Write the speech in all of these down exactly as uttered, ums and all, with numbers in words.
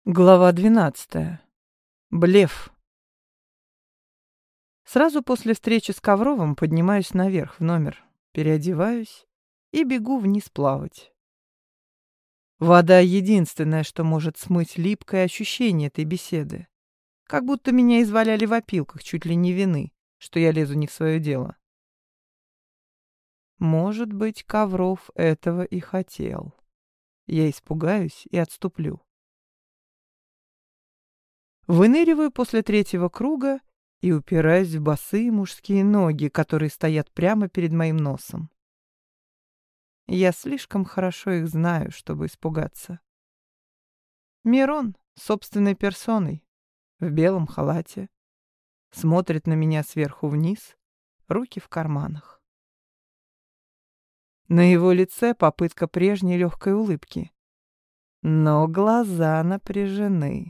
Глава двенадцатая. Блеф. Сразу после встречи с Ковровым поднимаюсь наверх в номер, переодеваюсь и бегу вниз плавать. Вода — единственное, что может смыть липкое ощущение этой беседы. Как будто меня изваляли в опилках чуть ли не вины, что я лезу не в свое дело. Может быть, Ковров этого и хотел. Я испугаюсь и отступлю. Выныриваю после третьего круга и упираюсь в босые мужские ноги, которые стоят прямо перед моим носом. Я слишком хорошо их знаю, чтобы испугаться. Мирон собственной персоной, в белом халате, смотрит на меня сверху вниз, руки в карманах. На его лице попытка прежней легкой улыбки, но глаза напряжены.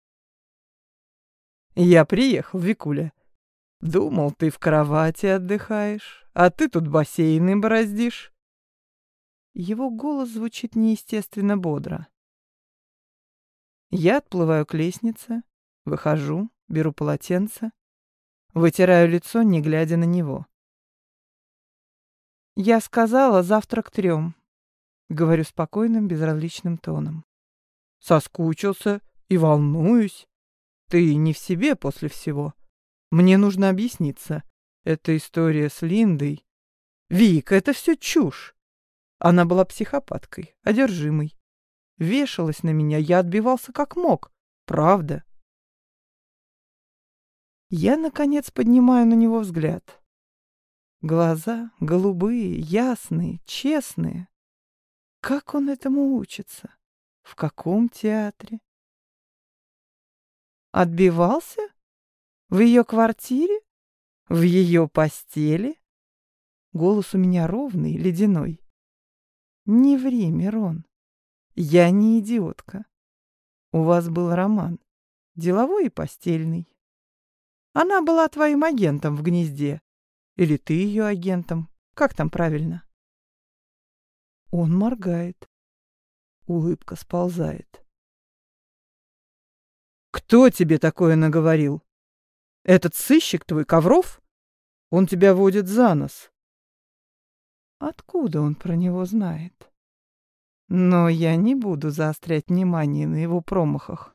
«Я приехал, Викуля. Думал, ты в кровати отдыхаешь, а ты тут бассейны бороздишь». Его голос звучит неестественно бодро. Я отплываю к лестнице, выхожу, беру полотенце, вытираю лицо, не глядя на него. «Я сказала, завтра к трем», — говорю спокойным, безразличным тоном. «Соскучился и волнуюсь. Ты не в себе после всего. Мне нужно объясниться. Эта история с Линдой... Вик, это все чушь. Она была психопаткой, одержимой. Вешалась на меня, я отбивался как мог. Правда». Я, наконец, поднимаю на него взгляд. Глаза голубые, ясные, честные. Как он этому учится? В каком театре? Отбивался? В ее квартире? В ее постели? Голос у меня ровный, ледяной. Не ври, Мирон. Я не идиотка. У вас был роман. Деловой и постельный. Она была твоим агентом в гнезде. Или ты ее агентом. Как там правильно? Он моргает. Улыбка сползает. «Кто тебе такое наговорил? Этот сыщик твой, Ковров? Он тебя водит за нос». Откуда он про него знает? Но я не буду заострять внимание на его промахах.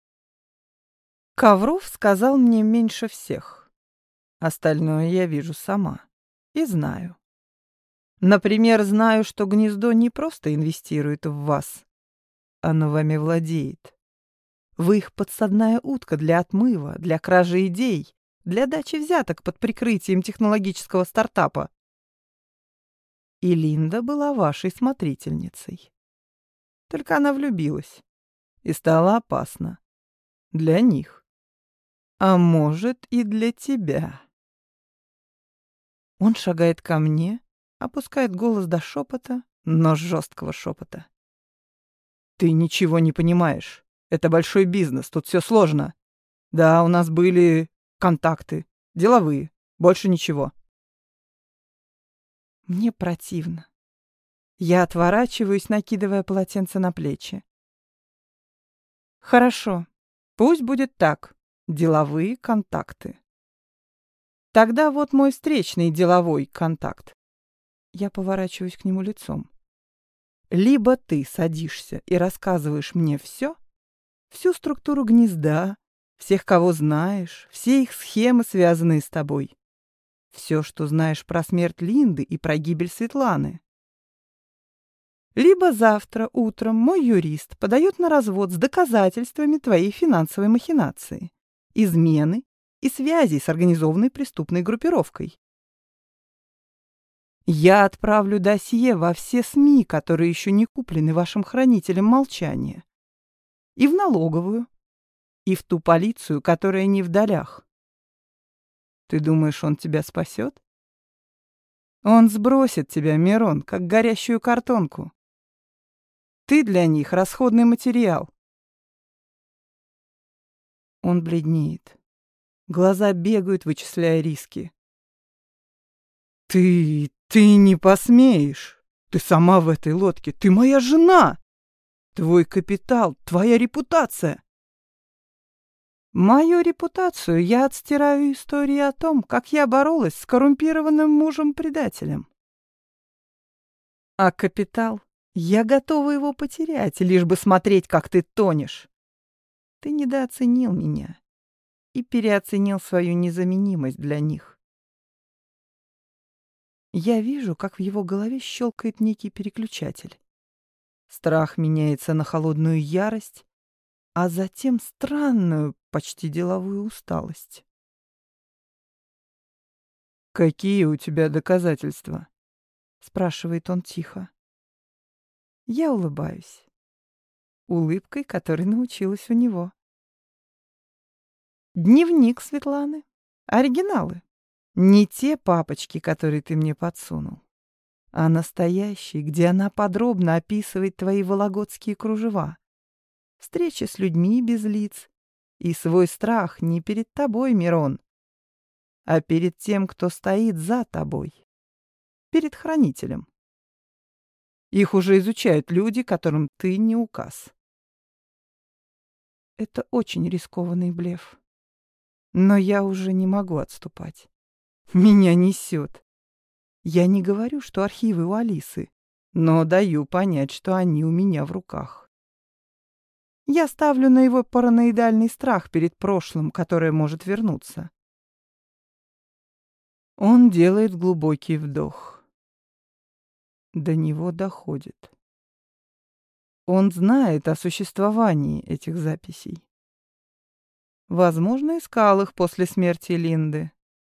Ковров сказал мне меньше всех. Остальное я вижу сама. И знаю. Например, знаю, что гнездо не просто инвестирует в вас. Оно вами владеет. Вы их подсадная утка для отмыва, для кражи идей, для дачи взяток под прикрытием технологического стартапа. И Линда была вашей смотрительницей. Только она влюбилась и стала опасна. Для них. А может, и для тебя. Он шагает ко мне, опускает голос до шепота, но жесткого шепота. Ты ничего не понимаешь. Это большой бизнес, тут все сложно. Да, у нас были контакты, деловые, больше ничего. Мне противно. Я отворачиваюсь, накидывая полотенце на плечи. Хорошо, пусть будет так. Деловые контакты. Тогда вот мой встречный деловой контакт. Я поворачиваюсь к нему лицом. Либо ты садишься и рассказываешь мне все, всю структуру гнезда, всех, кого знаешь, все их схемы, связанные с тобой. Все, что знаешь про смерть Линды и про гибель Светланы. Либо завтра утром мой юрист подает на развод с доказательствами твоей финансовой махинации, измены и связей с организованной преступной группировкой. Я отправлю досье во все СМИ, которые еще не куплены вашим хранителем молчания. И в налоговую, и в ту полицию, которая не в долях. Ты думаешь, он тебя спасет? Он сбросит тебя, Мирон, как горящую картонку. Ты для них расходный материал. Он бледнеет. Глаза бегают, вычисляя риски. Ты, ты не посмеешь. Ты сама в этой лодке. Ты моя жена. Твой капитал, твоя репутация. Мою репутацию я отстираю истории о том, как я боролась с коррумпированным мужем-предателем. А капитал? Я готова его потерять, лишь бы смотреть, как ты тонешь. Ты недооценил меня и переоценил свою незаменимость для них. Я вижу, как в его голове щелкает некий переключатель. Страх меняется на холодную ярость, а затем странную, почти деловую усталость. «Какие у тебя доказательства?» — спрашивает он тихо. Я улыбаюсь. Улыбкой, которой научилась у него. Дневник Светланы. Оригиналы. Не те папочки, которые ты мне подсунул, а настоящие, где она подробно описывает твои вологодские кружева, встречи с людьми без лиц и свой страх не перед тобой, Мирон, а перед тем, кто стоит за тобой, перед хранителем. Их уже изучают люди, которым ты не указ. Это очень рискованный блеф. Но я уже не могу отступать. Меня несет. Я не говорю, что архивы у Алисы, но даю понять, что они у меня в руках. Я ставлю на его параноидальный страх перед прошлым, которое может вернуться. Он делает глубокий вдох. До него доходит. Он знает о существовании этих записей. Возможно, искал их после смерти Линды.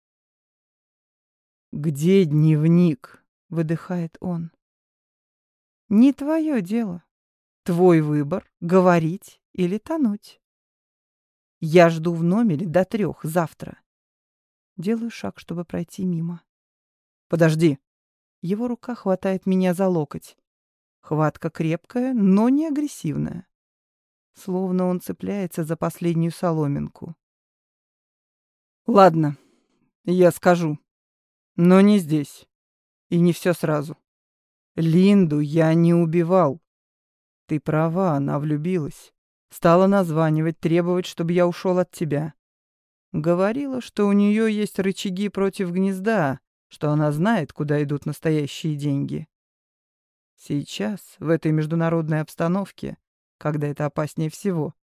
«Где дневник?» — выдыхает он. «Не твое дело. Твой выбор — говорить или тонуть. Я жду в номере до трех завтра». Делаю шаг, чтобы пройти мимо. «Подожди!» Его рука хватает меня за локоть. Хватка крепкая, но не агрессивная. Словно он цепляется за последнюю соломинку. «Ладно, я скажу. Но не здесь. И не все сразу. Линду я не убивал. Ты права, она влюбилась. Стала названивать, требовать, чтобы я ушел от тебя. Говорила, что у нее есть рычаги против гнезда, что она знает, куда идут настоящие деньги. Сейчас, в этой международной обстановке, когда это опаснее всего.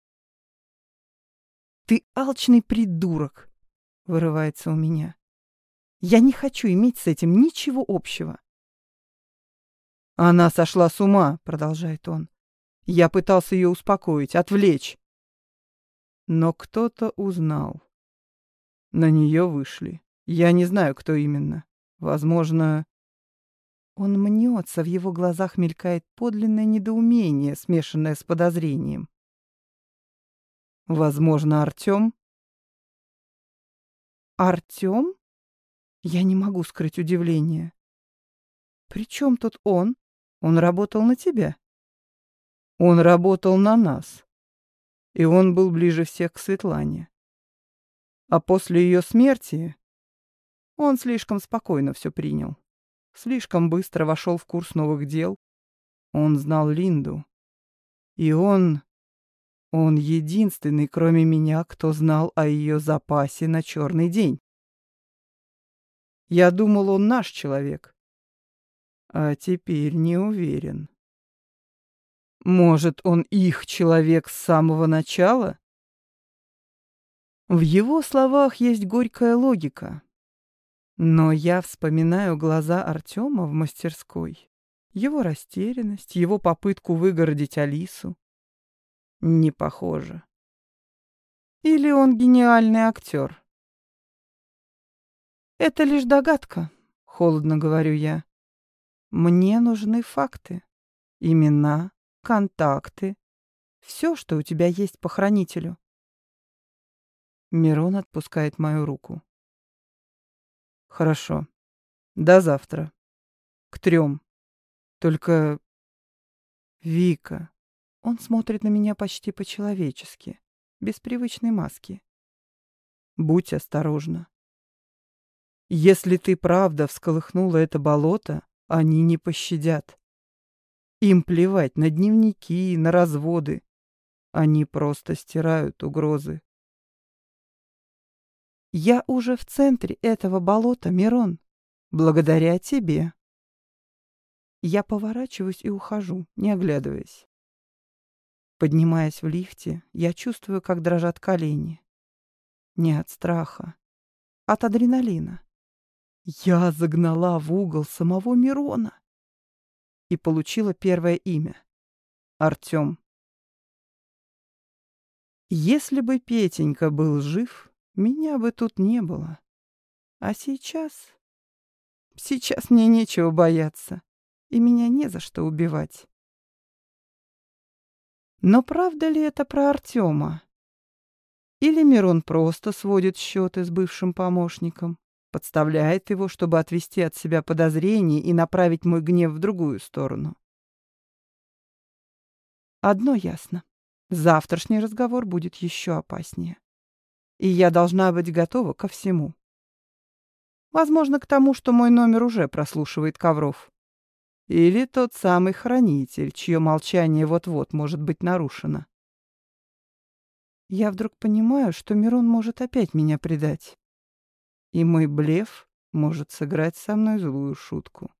«Ты алчный придурок!» — вырывается у меня. «Я не хочу иметь с этим ничего общего». «Она сошла с ума», — продолжает он. «Я пытался ее успокоить, отвлечь. Но кто-то узнал. На нее вышли. Я не знаю, кто именно. Возможно...» Он мнется, в его глазах мелькает подлинное недоумение, смешанное с подозрением. «Возможно, Артем?» «Артем?» Я не могу скрыть удивление. «При чем тут он? Он работал на тебя». «Он работал на нас. И он был ближе всех к Светлане. А после ее смерти он слишком спокойно все принял. Слишком быстро вошел в курс новых дел. Он знал Линду. И он... Он единственный, кроме меня, кто знал о ее запасе на черный день. Я думал, он наш человек. А теперь не уверен. Может, он их человек с самого начала?» В его словах есть горькая логика. Но я вспоминаю глаза Артема в мастерской, его растерянность, его попытку выгородить Алису. Не похоже. Или он гениальный актер? «Это лишь догадка», — холодно говорю я. «Мне нужны факты, имена, контакты, все, что у тебя есть по хранителю». Мирон отпускает мою руку. «Хорошо. До завтра. К трем. Только... Вика...» Он смотрит на меня почти по-человечески, без привычной маски. «Будь осторожна. Если ты правда всколыхнула это болото, они не пощадят. Им плевать на дневники, на разводы. Они просто стирают угрозы. Я уже в центре этого болота, Мирон. Благодаря тебе. Я поворачиваюсь и ухожу, не оглядываясь. Поднимаясь в лифте, я чувствую, как дрожат колени. Не от страха, от адреналина. Я загнала в угол самого Мирона и получила первое имя — Артём. Если бы Петенька был жив, меня бы тут не было. А сейчас... Сейчас мне нечего бояться, и меня не за что убивать. Но правда ли это про Артёма? Или Мирон просто сводит счеты с бывшим помощником, подставляет его, чтобы отвести от себя подозрения и направить мой гнев в другую сторону? Одно ясно. Завтрашний разговор будет еще опаснее. И я должна быть готова ко всему. Возможно, к тому, что мой номер уже прослушивает Ковров. Или тот самый хранитель, чье молчание вот-вот может быть нарушено. Я вдруг понимаю, что Мирон может опять меня предать. И мой блеф может сыграть со мной злую шутку.